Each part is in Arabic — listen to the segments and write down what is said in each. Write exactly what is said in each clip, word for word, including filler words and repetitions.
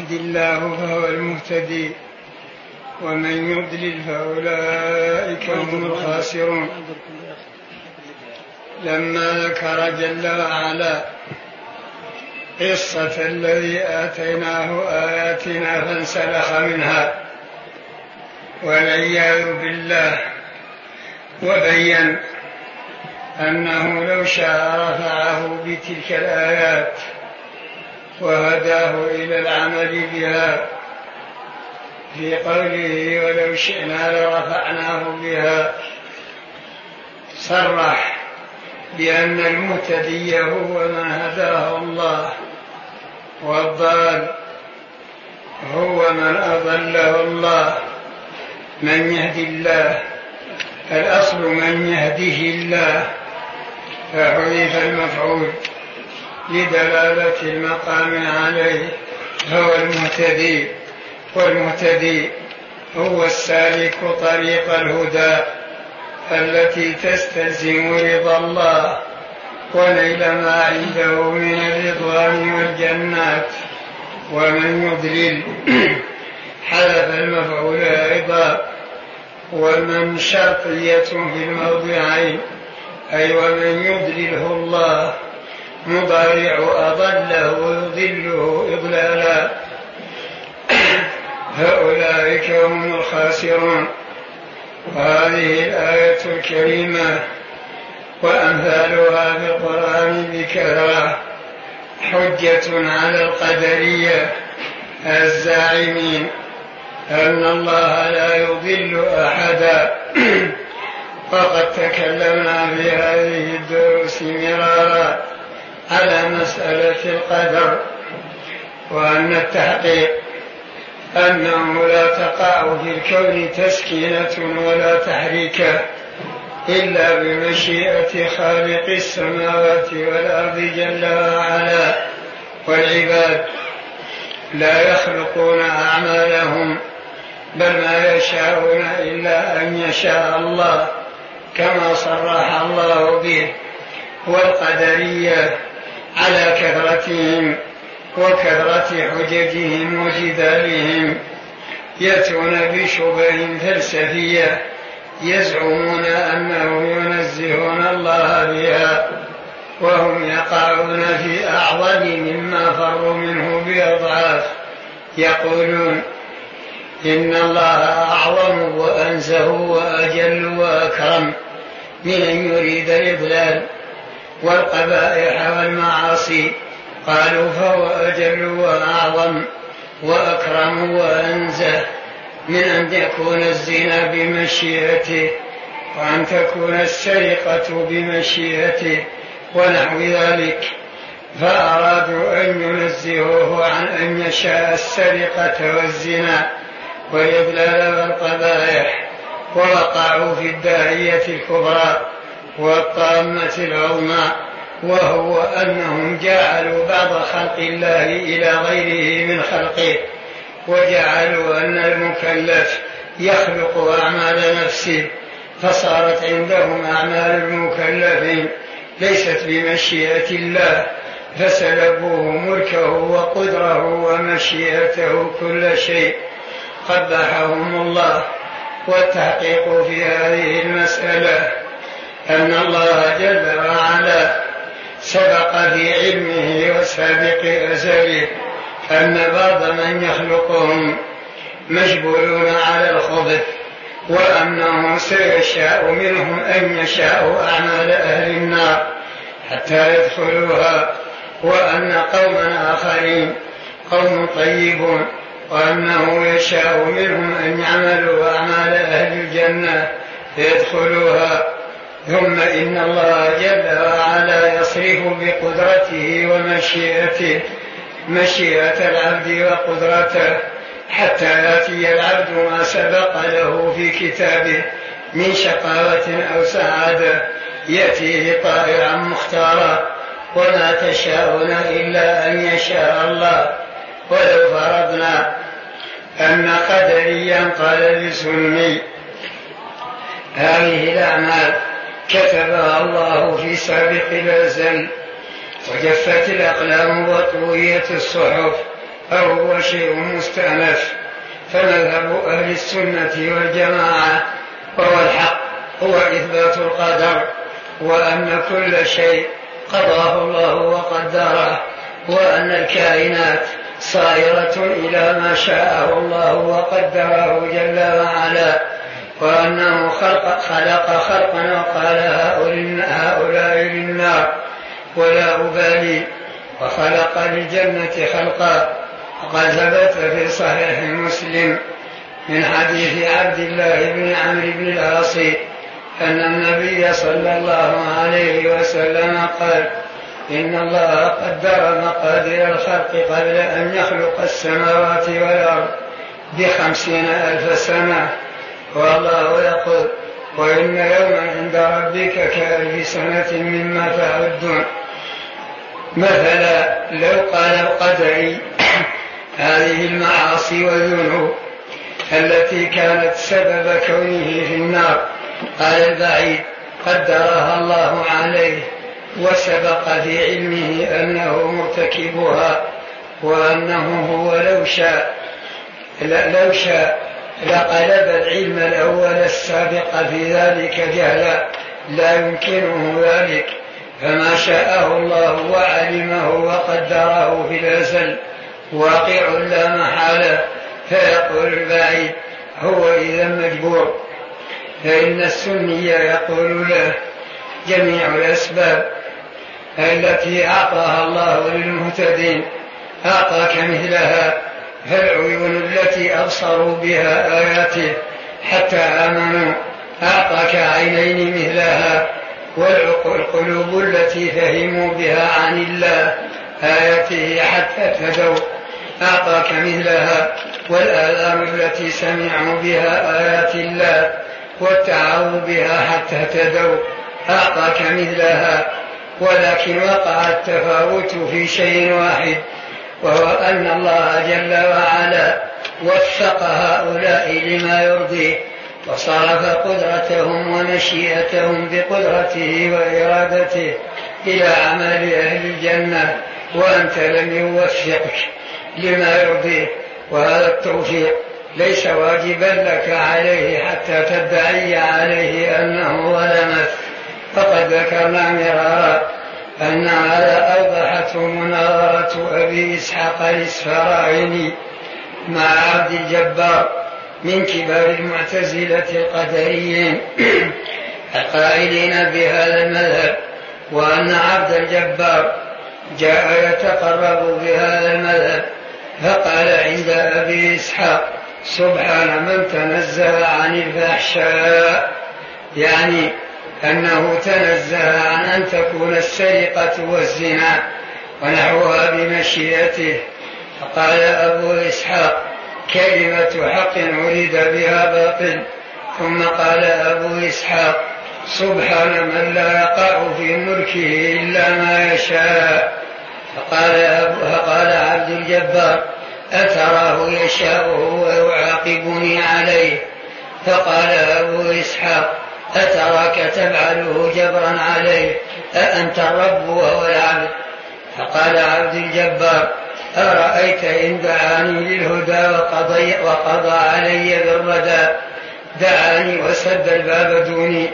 يهد الله فهو المهتدي ومن يضلل فأولئك هم الخاسرون. لما ذكر جل وعلا قصة الذي آتيناه آياتنا فانسلخ منها والعياذ بالله، وبين أنه لو شاء رفعه بتلك الآيات وهداه إلى العمل بها، في قوله ولو شئنا لرفعناه بها، صرح بأن المهتدي هو من هداه الله، والضال هو من أضله الله. من يهدي الله، الأصل من يهده الله، فحذف المفعول لدلالة المقام عليه، هو المهتدي. والمهتدي هو السالك طريق الهدى التي تستلزم رضا الله ونيل ما عنده من الرضوان والجنات. ومن يضلل حذف المفعول أيضا، ومن شرطية في الموضعين، أي ومن يضلله الله مضارع أضله ويضله إضلالا، هؤلاء هم الخاسرون. وهذه الآية الكريمة وأمثالها في القرآن بكثرة حجة على القدرية الزاعمين أن الله لا يضل أحدا. وقد تكلمنا في هذه الدروس مرارا على مسألة القدر، وأن التحقيق أنه لا تقع في الكون تسكينة ولا تحريك إلا بمشيئة خالق السماوات والأرض جل وعلا، والعباد لا يخلقون أعمالهم بل ما يشاءون إلا أن يشاء الله كما صرح الله به. والقدرية على كثرتهم وكثرة حججهم وجدالهم يأتون بشبه فلسفية يزعمون أنهم ينزهون الله بها، وهم يقعون في أعظم مما فروا منه بأضعاف. يقولون إن الله أعظم وأنزه وأجل وأكرم من أن يريد الإضلال والقبائح والمعاصي. قالوا فهو أجل وأعظم وأكرم وأنزه من أن يكون الزنا بمشيئته، وأن تكون السرقة بمشيئته ونحو ذلك. فأرادوا أن ينزهوه عن أن يشاء السرقة والزنا والإضلال والقبائح، ووقعوا في الداهية الكبرى والطامة العظمى، وهو أنهم جعلوا بعض خلق الله إلى غيره من خلقه، وجعلوا أن المكلف يخلق أعمال نفسه، فصارت عندهم أعمال المكلفين ليست بمشيئة الله، فسلبوه ملكه وقدره ومشيئته كل شيء، قبحهم الله. والتحقيق في هذه المسألة أن الله جل وعلا سبق في علمه وسابق أزله أن بعض من يخلقهم مجبولون على الخبث، وأنه سيشاء منهم أن يشاءوا أعمال أهل النار حتى يدخلوها، وأن قوما آخرين قوم طيبون وأنه يشاء منهم أن يعملوا أعمال أهل الجنة فيدخلوها. ثم إن الله جل وعلا يصرف بقدرته ومشيئته مشيئة العبد وقدرته حتى يأتي العبد ما سبق له في كتابه من شقاوة أو سعادة، يأتيه طائعا مختارا، وما تشاءون إلا أن يشاء الله. ولو فرضنا أن قدريا قال لسني هذه الأعمال كتبها الله في سابق الأزل، وجفت الأقلام وطويت الصحف أو هو شيء مستأنف. فمذهب أهل السنة والجماعة وهو الحق هو إثبات القدر، وأن كل شيء قضاه الله وقدره، وأن الكائنات صائرة إلى ما شاءه الله وقدره جل وعلا، وأنه خلق, خلق خلقا وقال هؤلاء للنار ولا أبالي، وخلق للجنة خلقا. وقد ثبت في صحيح مسلم من حديث عبد الله بن عمرو بن العاص أن النبي صلى الله عليه وسلم قال: إن الله قدر مقادير الخلق قبل أن يخلق السماوات والأرض بخمسين ألف سنة. والله يقول: وإن يوما عند ربك كألف سنة مما تعدون. مثلا لو قال القدري هذه المعاصي والذنوب التي كانت سبب كونه في النار، قال البعيد قدرها الله عليه وسبق في علمه أنه مرتكبها، وأنه هو لو شاء لو شاء لقلب العلم الأول السابق في ذلك جهلا، لا يمكنه ذلك، فما شاءه الله وعلمه وقدره في الأزل واقع لا محالة. فيقول البعيد: هو إذا مجبور. فإن السني يقول له: جميع الأسباب التي أعطاها الله للمهتدين أعطاك مثلها، فالعيون التي أبصروا بها آياته حتى آمنوا أعطاك عينين مثلها، والقلوب التي فهموا بها عن الله آياته حتى اهتدوا أعطاك مثلها، والآذان التي سمعوا بها آيات الله واتعوا بها حتى اهتدوا أعطاك مثلها. ولكن وقع التفاوت في شيء واحد، وهو أن الله جل وعلا وفق هؤلاء لما يرضيه، وصرف قدرتهم ومشيئتهم بقدرته وإرادته إلى عمل أهل الجنة، وأنت لم يوفقك لما يرضيه. وهذا التوفيق ليس واجبا لك عليه حتى تدعي عليه أنه ظلمك. فقد ذكرنا مرارا أن هذا أوضحته مناظرة أبي إسحاق الإسفرايني مع عبد الجبار من كبار المعتزلة القدريين القائلين بهذا المذهب، وأن عبد الجبار جاء يتقرب بهذا المذهب فقال عند أبي إسحاق: سبحان من تنزه عن الفحشاء، يعني أنه تنزه عن أن تكون السرقة والزنا ونحوها بمشيئته. فقال أبو إسحاق: كلمة حق أريد بها باطل. ثم قال أبو إسحاق: سبحان من لا يقع في ملكه إلا ما يشاء. فقال, فقال عبد الجبار: أتراه يشاءه ويعاقبني عليه؟ فقال أبو إسحاق: أتراك تفعله جبرا عليه؟ أأنت الرب وهو العبد؟ فقال عبد الجبار: أرأيت إن دعاني للهدى وقضي, وقضى علي بالردى، دعاني وسد الباب دوني،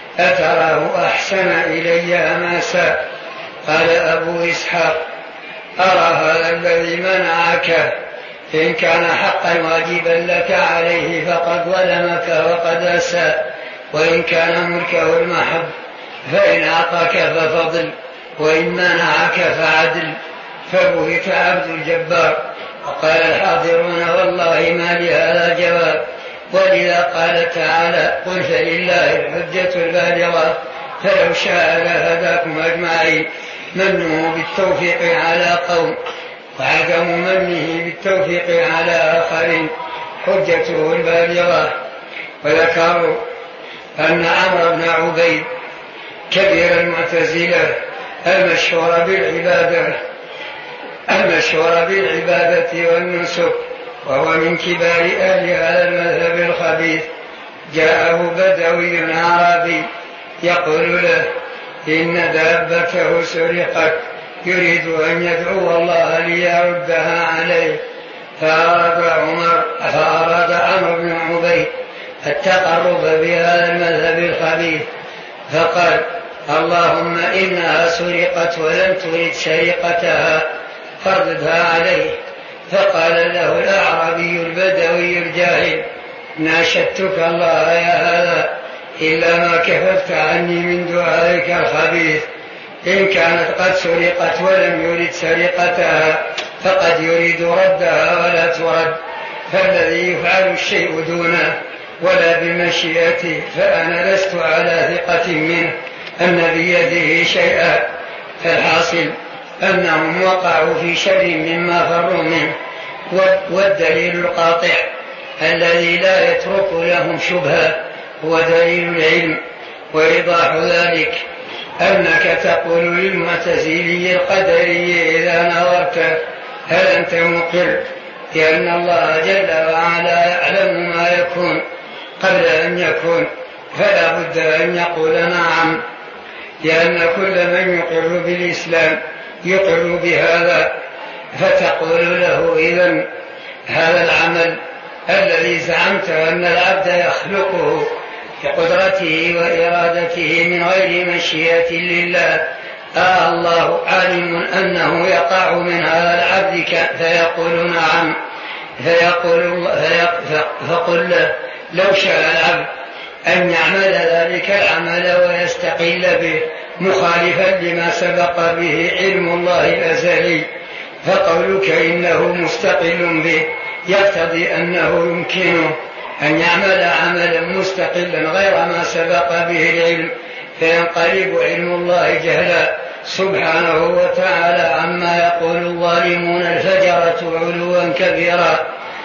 أتراه أحسن إلي أم أساء؟ قال أبو إسحاق: أرى هذا الذي منعك إن كان حقا واجبا لك عليه فقد ظلمك وقد أساء، وإن كان ملكه المحب فإن أعطاك ففضل، وإن منعك فعدل. فبهت عبد الجبار. وقال الحاضرون: والله ما لهذا جواب. ولذا قال تعالى: قل فلله الحجة البالغة فلو شاء لهداكم أجمعين. منه بالتوفيق على قوم وعدم منه بالتوفيق على آخرين حجته البالغة. وذكروا أن عمرو بن عبيد كبير المعتزلة المشهور بالعبادة المشهور بالعبادة والنسك، وهو من كبار أهل هذا المذهب الخبيث، جاءه بدوي عربي يقول له: إن دابته سرقت، يريد أن يدعو الله ليردها عليه. فأراد عمر فأراد عمرو بن عبيد التقرب بهذا المذهب الخبيث فقال اللهم إنها سرقت ولم ترد سرقتها فردها عليه. فقال له الأعرابي البدوي الجاهل ناشدتك الله يا هذا إلا ما كففت عني من دعائك الخبيث، إن كانت قد سرقت ولم يرد سرقتها فقد يريد ردها ولا ترد، فالذي يفعل الشيء دونه ولا بمشيئته فأنا لست على ثقة منه أن بيده شيئا. فالحاصل أنهم وقعوا في شر مما فروا منه. والدليل القاطع الذي لا يترك لهم شبهة هو دليل العلم. وإيضاح ذلك أنك تقول للمعتزلي القدري إذا نظرت هل أنت مقر لأن الله جل وعلا يعلم ما يكون قبل أن يكون، فلا بد أن يقول نعم، لأن كل من يقر بالإسلام يقر بهذا. فتقول له إذن هذا العمل الذي زعمت أن العبد يخلقه بقدرته وإرادته من غير مشيئة لله، آه الله عالم أنه يقع من هذا العبد فيقول نعم، فيقول فقل له لو شاء العبد أن يعمل ذلك العمل ويستقل به مخالفا لما سبق به علم الله الأزلي، فقولك إنه مستقل به يقتضي أنه يمكنه أن يعمل عملا مستقلا غير ما سبق به العلم، فينقلب علم الله جهلا سبحانه وتعالى عما يقول الظالمون الفجرة علوا كبيرا.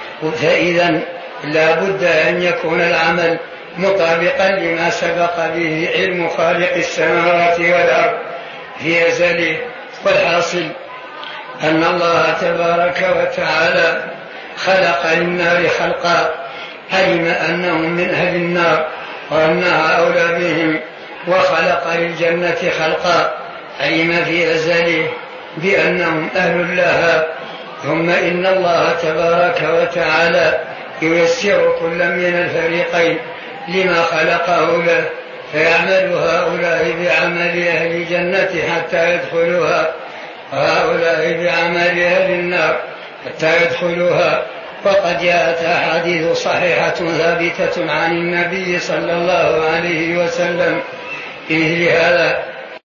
فإذا لا بد أن يكون العمل مطابقا لما سبق به علم خالق السماوات والأرض في أزله. والحاصل أن الله تبارك وتعالى خلق للنار خلقا علم أنهم من أهل النار وأنها أولى بهم، وخلق للجنة خلقا علم في أزله بأنهم أهل لها. ثم إن الله تبارك وتعالى ييسر كل من الفريقين لما خلقه له، فيعمل هؤلاء بعمل أهل الجنة حتى يدخلوها وهؤلاء بعمل أهل النار حتى يدخلوها. وقد جاءت أحاديث صحيحة ثابتة عن النبي صلى الله عليه وسلم في مثل هذا،